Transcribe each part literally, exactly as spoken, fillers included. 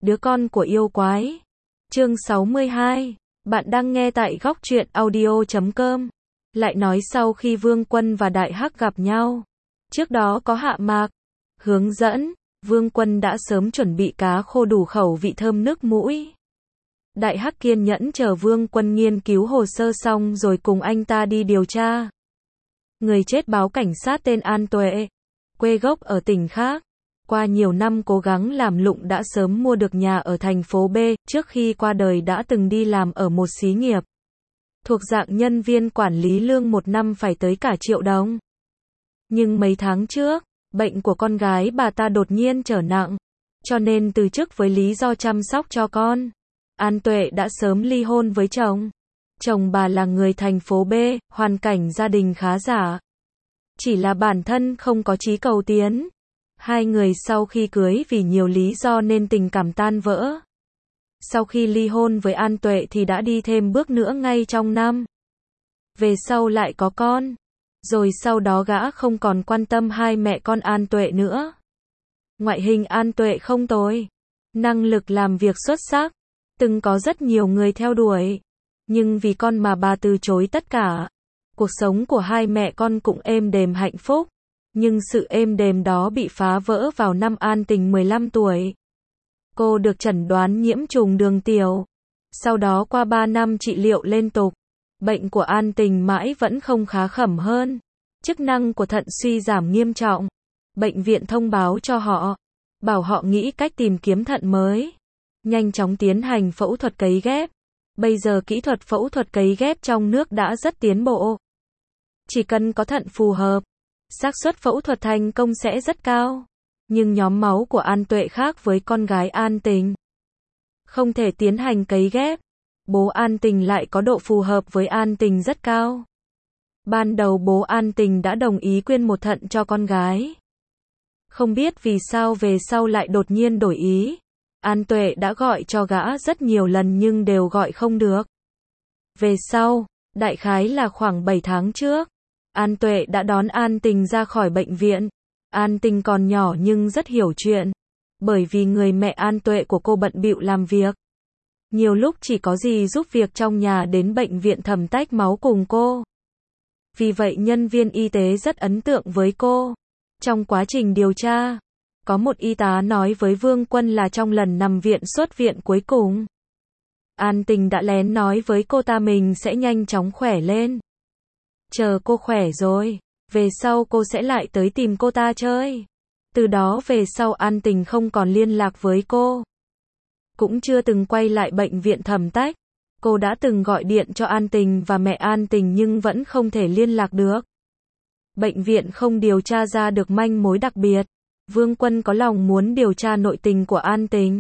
Đứa con của yêu quái. Chương sáu mươi hai. Bạn đang nghe tại góc truyện audio chấm com. Lại nói sau khi Vương Quân và Đại Hắc gặp nhau, trước đó có hạ mạc hướng dẫn, Vương Quân đã sớm chuẩn bị cá khô đủ khẩu vị thơm nước mũi. Đại Hắc kiên nhẫn chờ Vương Quân nghiên cứu hồ sơ xong rồi cùng anh ta đi điều tra. Người chết báo cảnh sát tên An Tuệ, quê gốc ở tỉnh khác. Qua nhiều năm cố gắng làm lụng đã sớm mua được nhà ở thành phố B, trước khi qua đời đã từng đi làm ở một xí nghiệp. Thuộc dạng nhân viên quản lý lương một năm phải tới cả triệu đồng. Nhưng mấy tháng trước, bệnh của con gái bà ta đột nhiên trở nặng, cho nên từ chức với lý do chăm sóc cho con. An Tuệ đã sớm ly hôn với chồng. Chồng bà là người thành phố B, hoàn cảnh gia đình khá giả. Chỉ là bản thân không có chí cầu tiến. Hai người sau khi cưới vì nhiều lý do nên tình cảm tan vỡ. Sau khi ly hôn với An Tuệ thì đã đi thêm bước nữa ngay trong năm. Về sau lại có con. Rồi sau đó gã không còn quan tâm hai mẹ con An Tuệ nữa. Ngoại hình An Tuệ không tồi. Năng lực làm việc xuất sắc. Từng có rất nhiều người theo đuổi. Nhưng vì con mà bà từ chối tất cả. Cuộc sống của hai mẹ con cũng êm đềm hạnh phúc. Nhưng sự êm đềm đó bị phá vỡ vào năm An Tình mười lăm tuổi. Cô được chẩn đoán nhiễm trùng đường tiểu. Sau đó qua ba năm trị liệu liên tục, bệnh của An Tình mãi vẫn không khá khẩm hơn. Chức năng của thận suy giảm nghiêm trọng. Bệnh viện thông báo cho họ, bảo họ nghĩ cách tìm kiếm thận mới. Nhanh chóng tiến hành phẫu thuật cấy ghép. Bây giờ kỹ thuật phẫu thuật cấy ghép trong nước đã rất tiến bộ. Chỉ cần có thận phù hợp, xác suất phẫu thuật thành công sẽ rất cao. Nhưng nhóm máu của An Tuệ khác với con gái An Tình. Không thể tiến hành cấy ghép. Bố An Tình lại có độ phù hợp với An Tình rất cao. Ban đầu bố An Tình đã đồng ý quyên một thận cho con gái. Không biết vì sao về sau lại đột nhiên đổi ý. An Tuệ đã gọi cho gã rất nhiều lần nhưng đều gọi không được. Về sau, đại khái là khoảng bảy tháng trước, An Tuệ đã đón An Tình ra khỏi bệnh viện. An Tình còn nhỏ nhưng rất hiểu chuyện. Bởi vì người mẹ An Tuệ của cô bận bịu làm việc. Nhiều lúc chỉ có gì giúp việc trong nhà đến bệnh viện thẩm tách máu cùng cô. Vì vậy nhân viên y tế rất ấn tượng với cô. Trong quá trình điều tra, có một y tá nói với Vương Quân là trong lần nằm viện xuất viện cuối cùng, An Tình đã lén nói với cô ta mình sẽ nhanh chóng khỏe lên. Chờ cô khỏe rồi, về sau cô sẽ lại tới tìm cô ta chơi. Từ đó về sau An Tình không còn liên lạc với cô. Cũng chưa từng quay lại bệnh viện thẩm tách. Cô đã từng gọi điện cho An Tình và mẹ An Tình nhưng vẫn không thể liên lạc được. Bệnh viện không điều tra ra được manh mối đặc biệt. Vương Quân có lòng muốn điều tra nội tình của An Tình.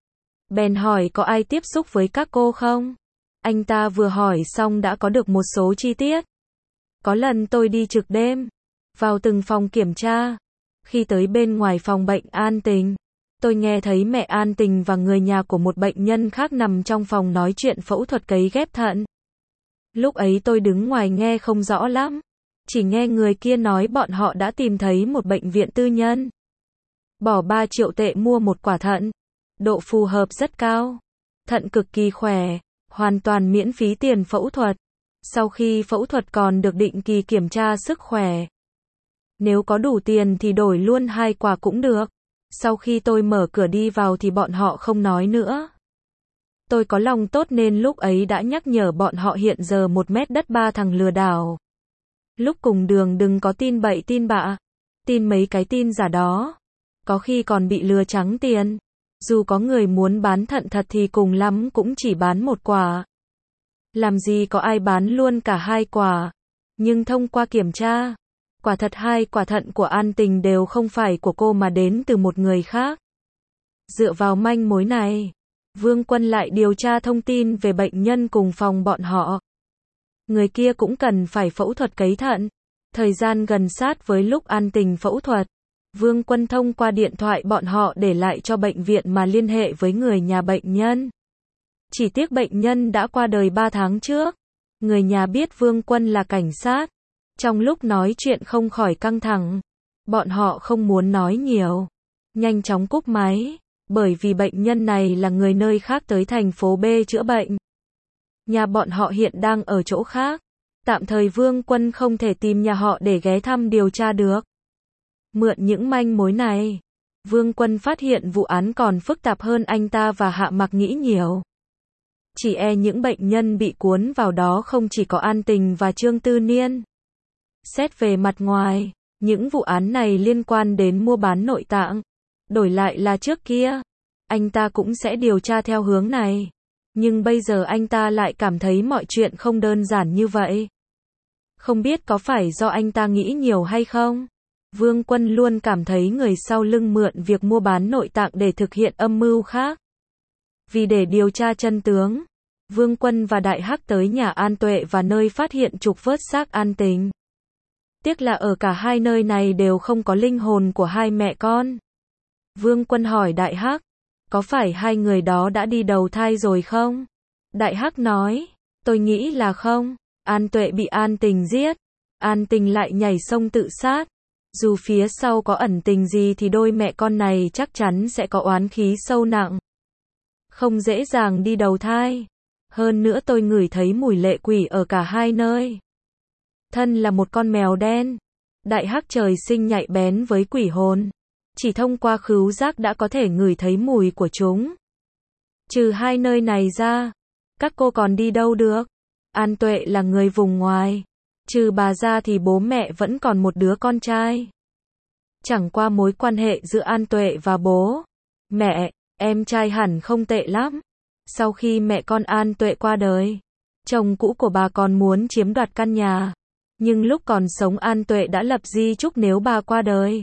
Bèn hỏi có ai tiếp xúc với các cô không? Anh ta vừa hỏi xong đã có được một số chi tiết. Có lần tôi đi trực đêm, vào từng phòng kiểm tra. Khi tới bên ngoài phòng bệnh An Tình, tôi nghe thấy mẹ An Tình và người nhà của một bệnh nhân khác nằm trong phòng nói chuyện phẫu thuật cấy ghép thận. Lúc ấy tôi đứng ngoài nghe không rõ lắm. Chỉ nghe người kia nói bọn họ đã tìm thấy một bệnh viện tư nhân. Bỏ ba triệu tệ mua một quả thận. Độ phù hợp rất cao. Thận cực kỳ khỏe. Hoàn toàn miễn phí tiền phẫu thuật. Sau khi phẫu thuật còn được định kỳ kiểm tra sức khỏe. Nếu có đủ tiền thì đổi luôn hai quả cũng được. Sau khi tôi mở cửa đi vào thì bọn họ không nói nữa. Tôi có lòng tốt nên lúc ấy đã nhắc nhở bọn họ hiện giờ một mét đất ba thằng lừa đảo. Lúc cùng đường đừng có tin bậy tin bạ. Tin mấy cái tin giả đó. Có khi còn bị lừa trắng tiền. Dù có người muốn bán thận thật thì cùng lắm cũng chỉ bán một quả. Làm gì có ai bán luôn cả hai quả. Nhưng thông qua kiểm tra, quả thật hai quả thận của An Tình đều không phải của cô mà đến từ một người khác. Dựa vào manh mối này, Vương Quân lại điều tra thông tin về bệnh nhân cùng phòng bọn họ. Người kia cũng cần phải phẫu thuật cấy thận. Thời gian gần sát với lúc An Tình phẫu thuật, Vương Quân thông qua điện thoại bọn họ để lại cho bệnh viện mà liên hệ với người nhà bệnh nhân. Chỉ tiếc bệnh nhân đã qua đời ba tháng trước. Người nhà biết Vương Quân là cảnh sát. Trong lúc nói chuyện không khỏi căng thẳng. Bọn họ không muốn nói nhiều. Nhanh chóng cúp máy. bởi vì bệnh nhân này là người nơi khác tới thành phố B chữa bệnh. Nhà bọn họ hiện đang ở chỗ khác. Tạm thời Vương Quân không thể tìm nhà họ để ghé thăm điều tra được. Mượn những manh mối này, Vương Quân phát hiện vụ án còn phức tạp hơn anh ta và Hạ Mặc nghĩ nhiều. Chỉ e những bệnh nhân bị cuốn vào đó không chỉ có An Tình và Trương Tư Niên. Xét về mặt ngoài, những vụ án này liên quan đến mua bán nội tạng. Đổi lại là trước kia, anh ta cũng sẽ điều tra theo hướng này. Nhưng bây giờ anh ta lại cảm thấy mọi chuyện không đơn giản như vậy. Không biết có phải do anh ta nghĩ nhiều hay không? Vương Quân luôn cảm thấy người sau lưng mượn việc mua bán nội tạng để thực hiện âm mưu khác. Vì để điều tra chân tướng, Vương Quân và Đại Hắc tới nhà An Tuệ và nơi phát hiện trục vớt xác An Tình. Tiếc là ở cả hai nơi này đều không có linh hồn của hai mẹ con. Vương Quân hỏi Đại Hắc, có phải hai người đó đã đi đầu thai rồi không? Đại Hắc nói, tôi nghĩ là không. An Tuệ bị An Tình giết, An Tình lại nhảy sông tự sát. Dù phía sau có ẩn tình gì thì đôi mẹ con này chắc chắn sẽ có oán khí sâu nặng. Không dễ dàng đi đầu thai. Hơn nữa tôi ngửi thấy mùi lệ quỷ ở cả hai nơi. Thân là một con mèo đen, Đại Hắc trời sinh nhạy bén với quỷ hồn. Chỉ thông qua khứu giác đã có thể ngửi thấy mùi của chúng. Trừ hai nơi này ra, các cô còn đi đâu được? An Tuệ là người vùng ngoài. Trừ bà ra thì bố mẹ vẫn còn một đứa con trai. Chẳng qua mối quan hệ giữa An Tuệ và bố mẹ, em trai hẳn không tệ lắm. Sau khi mẹ con An Tuệ qua đời, chồng cũ của bà còn muốn chiếm đoạt căn nhà. Nhưng lúc còn sống An Tuệ đã lập di chúc nếu bà qua đời,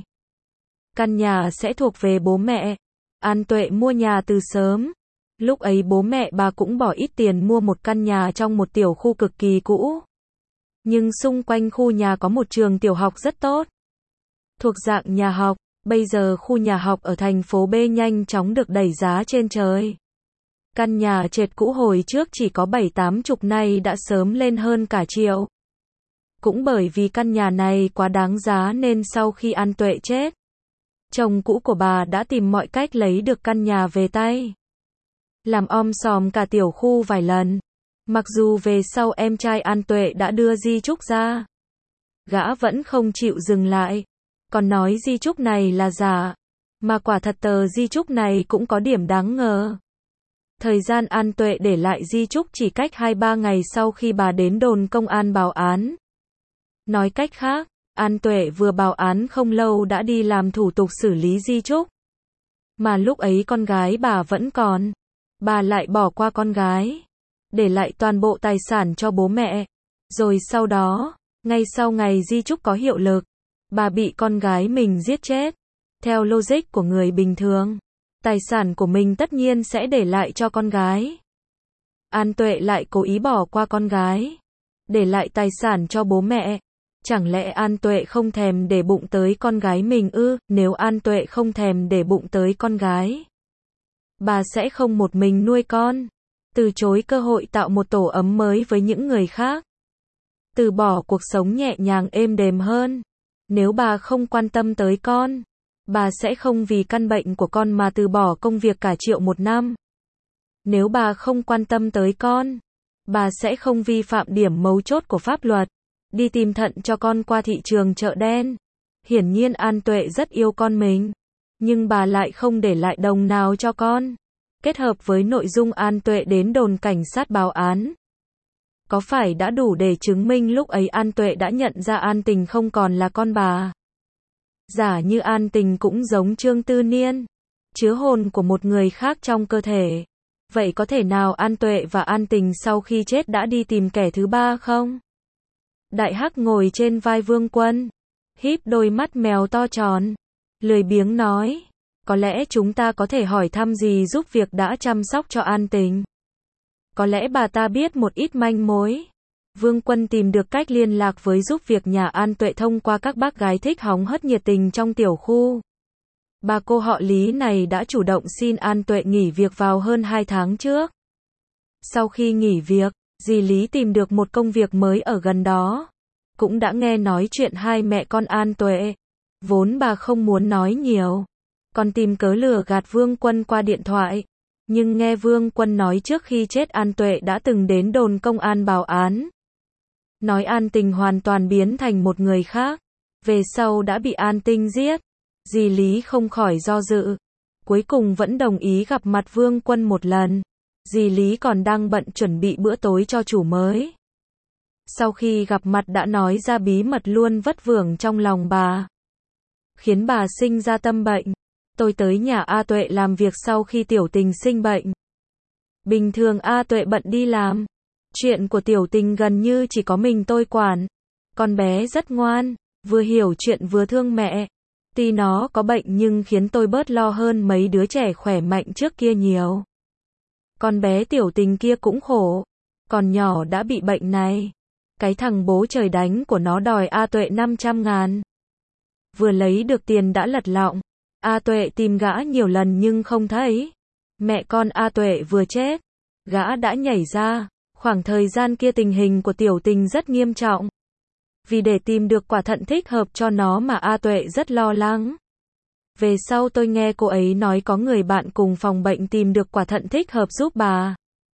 căn nhà sẽ thuộc về bố mẹ. An Tuệ mua nhà từ sớm. Lúc ấy bố mẹ bà cũng bỏ ít tiền mua một căn nhà trong một tiểu khu cực kỳ cũ. Nhưng xung quanh khu nhà có một trường tiểu học rất tốt. Thuộc dạng nhà học, bây giờ khu nhà học ở thành phố B nhanh chóng được đẩy giá trên trời. Căn nhà trệt cũ hồi trước chỉ có bảy tám chục nay đã sớm lên hơn cả triệu. Cũng bởi vì căn nhà này quá đáng giá nên sau khi An Tuệ chết, chồng cũ của bà đã tìm mọi cách lấy được căn nhà về tay. Làm om sòm cả tiểu khu vài lần. Mặc dù về sau em trai An Tuệ đã đưa di chúc ra, gã vẫn không chịu dừng lại. Còn nói di chúc này là giả. Mà quả thật tờ di chúc này cũng có điểm đáng ngờ. Thời gian An Tuệ để lại di chúc chỉ cách hai ba ngày sau khi bà đến đồn công an báo án. Nói cách khác, An Tuệ vừa báo án không lâu đã đi làm thủ tục xử lý di chúc. Mà lúc ấy con gái bà vẫn còn. Bà lại bỏ qua con gái, để lại toàn bộ tài sản cho bố mẹ. Rồi sau đó, ngay sau ngày di chúc có hiệu lực, bà bị con gái mình giết chết. Theo logic của người bình thường, tài sản của mình tất nhiên sẽ để lại cho con gái. An Tuệ lại cố ý bỏ qua con gái, để lại tài sản cho bố mẹ. Chẳng lẽ An Tuệ không thèm để bụng tới con gái mình ư? Nếu An Tuệ không thèm để bụng tới con gái, bà sẽ không một mình nuôi con, từ chối cơ hội tạo một tổ ấm mới với những người khác, từ bỏ cuộc sống nhẹ nhàng êm đềm hơn. Nếu bà không quan tâm tới con, bà sẽ không vì căn bệnh của con mà từ bỏ công việc cả triệu một năm. Nếu bà không quan tâm tới con, bà sẽ không vi phạm điểm mấu chốt của pháp luật, đi tìm thận cho con qua thị trường chợ đen. Hiển nhiên An Tuệ rất yêu con mình, nhưng bà lại không để lại đồng nào cho con. Kết hợp với nội dung An Tuệ đến đồn cảnh sát báo án, có phải đã đủ để chứng minh lúc ấy An Tuệ đã nhận ra An Tình không còn là con bà. Giả như An Tình cũng giống Trương Tư Niên, chứa hồn của một người khác trong cơ thể. Vậy có thể nào An Tuệ và An Tình sau khi chết đã đi tìm kẻ thứ ba không? Đại Hắc ngồi trên vai Vương Quân, híp đôi mắt mèo to tròn, lười biếng nói, có lẽ chúng ta có thể hỏi thăm gì giúp việc đã chăm sóc cho An Tình. Có lẽ bà ta biết một ít manh mối. Vương Quân tìm được cách liên lạc với giúp việc nhà An Tuệ thông qua các bác gái thích hóng hớt nhiệt tình trong tiểu khu. Bà cô họ Lý này đã chủ động xin An Tuệ nghỉ việc vào hơn hai tháng trước. Sau khi nghỉ việc, dì Lý tìm được một công việc mới ở gần đó. Cũng đã nghe nói chuyện hai mẹ con An Tuệ. Vốn bà không muốn nói nhiều. còn tìm cớ lừa gạt Vương Quân qua điện thoại. Nhưng nghe Vương Quân nói trước khi chết An Tuệ đã từng đến đồn công an báo án. Nói An Tình hoàn toàn biến thành một người khác. Về sau đã bị An Tinh giết. Dì Lý không khỏi do dự. Cuối cùng vẫn đồng ý gặp mặt Vương Quân một lần. Dì Lý còn đang bận chuẩn bị bữa tối cho chủ mới. Sau khi gặp mặt đã nói ra bí mật luôn vất vưởng trong lòng bà. Khiến bà sinh ra tâm bệnh. Tôi tới nhà A Tuệ làm việc sau khi Tiểu Tình sinh bệnh. Bình thường A Tuệ bận đi làm. Chuyện của Tiểu Tình gần như chỉ có mình tôi quản. Con bé rất ngoan, vừa hiểu chuyện vừa thương mẹ. Tuy nó có bệnh nhưng khiến tôi bớt lo hơn mấy đứa trẻ khỏe mạnh trước kia nhiều. Con bé Tiểu Tình kia cũng khổ. Còn nhỏ đã bị bệnh này. Cái thằng bố trời đánh của nó đòi A Tuệ năm trăm ngàn. Vừa lấy được tiền đã lật lọng. A Tuệ tìm gã nhiều lần nhưng không thấy. Mẹ con A Tuệ vừa chết. Gã đã nhảy ra. Khoảng thời gian kia tình hình của Tiểu Tình rất nghiêm trọng. Vì để tìm được quả thận thích hợp cho nó mà A Tuệ rất lo lắng. Về sau tôi nghe cô ấy nói có người bạn cùng phòng bệnh tìm được quả thận thích hợp giúp bà.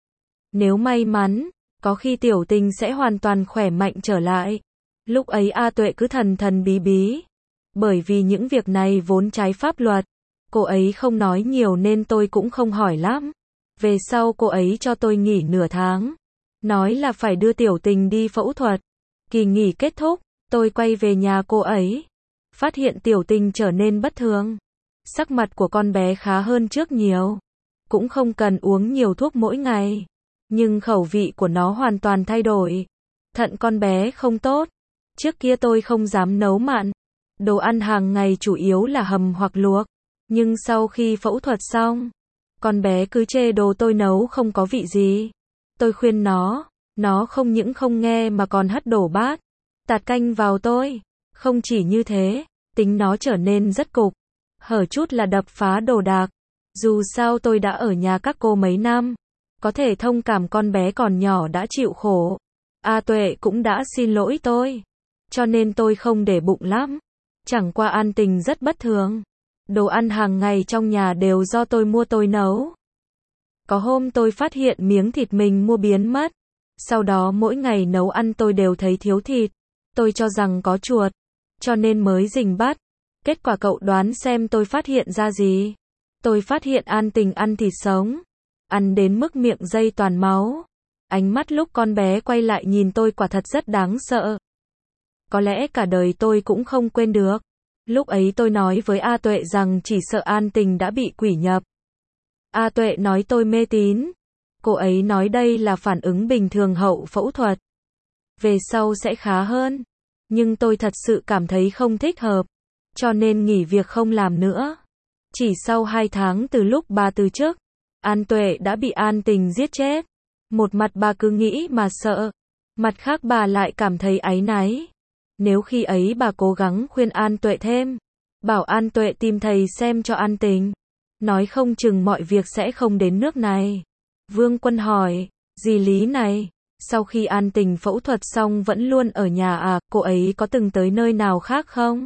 Nếu may mắn, có khi Tiểu Tình sẽ hoàn toàn khỏe mạnh trở lại. Lúc ấy A Tuệ cứ thần thần bí bí. Bởi vì những việc này vốn trái pháp luật. Cô ấy không nói nhiều nên tôi cũng không hỏi lắm. Về sau cô ấy cho tôi nghỉ nửa tháng. Nói là phải đưa Tiểu Tình đi phẫu thuật. Kỳ nghỉ kết thúc, tôi quay về nhà cô ấy. Phát hiện Tiểu Tình trở nên bất thường. Sắc mặt của con bé khá hơn trước nhiều. Cũng không cần uống nhiều thuốc mỗi ngày. Nhưng khẩu vị của nó hoàn toàn thay đổi. Thận con bé không tốt. Trước kia tôi không dám nấu mặn. Đồ ăn hàng ngày chủ yếu là hầm hoặc luộc. Nhưng sau khi phẫu thuật xong, con bé cứ chê đồ tôi nấu không có vị gì. Tôi khuyên nó, nó không những không nghe mà còn hất đổ bát, tạt canh vào tôi. Không chỉ như thế, tính nó trở nên rất cục, hở chút là đập phá đồ đạc. Dù sao tôi đã ở nhà các cô mấy năm, có thể thông cảm con bé còn nhỏ đã chịu khổ. A Tuệ cũng đã xin lỗi tôi, cho nên tôi không để bụng lắm. Chẳng qua An Tình rất bất thường. Đồ ăn hàng ngày trong nhà đều do tôi mua tôi nấu. Có hôm tôi phát hiện miếng thịt mình mua biến mất. Sau đó mỗi ngày nấu ăn tôi đều thấy thiếu thịt. Tôi cho rằng có chuột, cho nên mới rình bắt. Kết quả cậu đoán xem tôi phát hiện ra gì? Tôi phát hiện An Tình ăn thịt sống. Ăn đến mức miệng dây toàn máu. Ánh mắt lúc con bé quay lại nhìn tôi quả thật rất đáng sợ. Có lẽ cả đời tôi cũng không quên được. Lúc ấy tôi nói với A Tuệ rằng chỉ sợ An Tình đã bị quỷ nhập. A Tuệ nói tôi mê tín. Cô ấy nói đây là phản ứng bình thường hậu phẫu thuật. Về sau sẽ khá hơn. Nhưng tôi thật sự cảm thấy không thích hợp. Cho nên nghỉ việc không làm nữa. Chỉ sau hai tháng từ lúc bà từ chức, An Tuệ đã bị An Tình giết chết. Một mặt bà cứ nghĩ mà sợ. Mặt khác bà lại cảm thấy áy náy. Nếu khi ấy bà cố gắng khuyên An Tuệ thêm, bảo An Tuệ tìm thầy xem cho An Tình, nói không chừng mọi việc sẽ không đến nước này. Vương Quân hỏi, dì Lý này, sau khi An Tình phẫu thuật xong vẫn luôn ở nhà à, cô ấy có từng tới nơi nào khác không?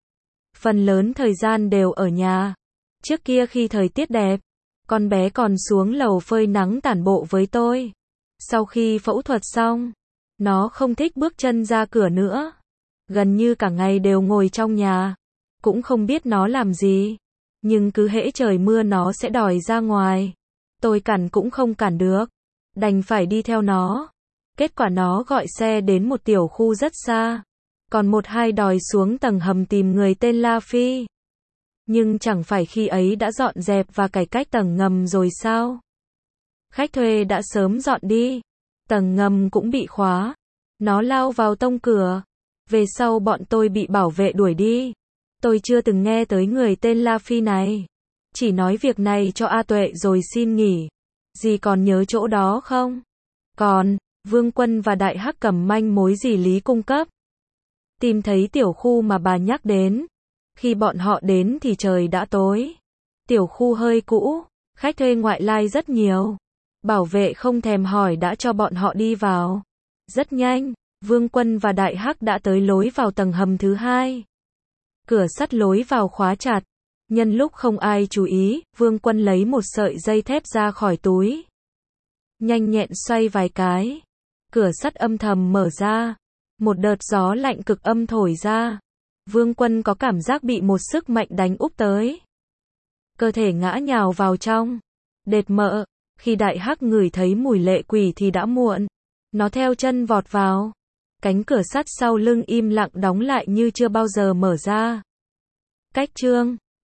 Phần lớn thời gian đều ở nhà. Trước kia khi thời tiết đẹp, con bé còn xuống lầu phơi nắng tản bộ với tôi. Sau khi phẫu thuật xong, nó không thích bước chân ra cửa nữa. Gần như cả ngày đều ngồi trong nhà. Cũng không biết nó làm gì. Nhưng cứ hễ trời mưa nó sẽ đòi ra ngoài. Tôi cản cũng không cản được. Đành phải đi theo nó. Kết quả nó gọi xe đến một tiểu khu rất xa. Còn một hai đòi xuống tầng hầm tìm người tên La Phi. Nhưng chẳng phải khi ấy đã dọn dẹp và cải cách tầng ngầm rồi sao? Khách thuê đã sớm dọn đi. Tầng ngầm cũng bị khóa. Nó lao vào tông cửa. Về sau bọn tôi bị bảo vệ đuổi đi. Tôi chưa từng nghe tới người tên La Phi này. Chỉ nói việc này cho A Tuệ rồi xin nghỉ. Dì còn nhớ chỗ đó không? Còn, Vương Quân và Đại Hắc cầm manh mối dì Lý cung cấp. Tìm thấy tiểu khu mà bà nhắc đến. Khi bọn họ đến thì trời đã tối. Tiểu khu hơi cũ, khách thuê ngoại lai rất nhiều. Bảo vệ không thèm hỏi đã cho bọn họ đi vào. Rất nhanh, Vương Quân và Đại Hắc đã tới lối vào tầng hầm thứ hai. Cửa sắt lối vào khóa chặt. Nhân lúc không ai chú ý, Vương Quân lấy một sợi dây thép ra khỏi túi. Nhanh nhẹn xoay vài cái. Cửa sắt âm thầm mở ra. Một đợt gió lạnh cực âm thổi ra. Vương Quân có cảm giác bị một sức mạnh đánh úp tới. Cơ thể ngã nhào vào trong. Đệt mợ. Khi Đại Hắc ngửi thấy mùi lệ quỷ thì đã muộn. Nó theo chân vọt vào. Cánh cửa sắt sau lưng im lặng đóng lại như chưa bao giờ mở ra. Cách chương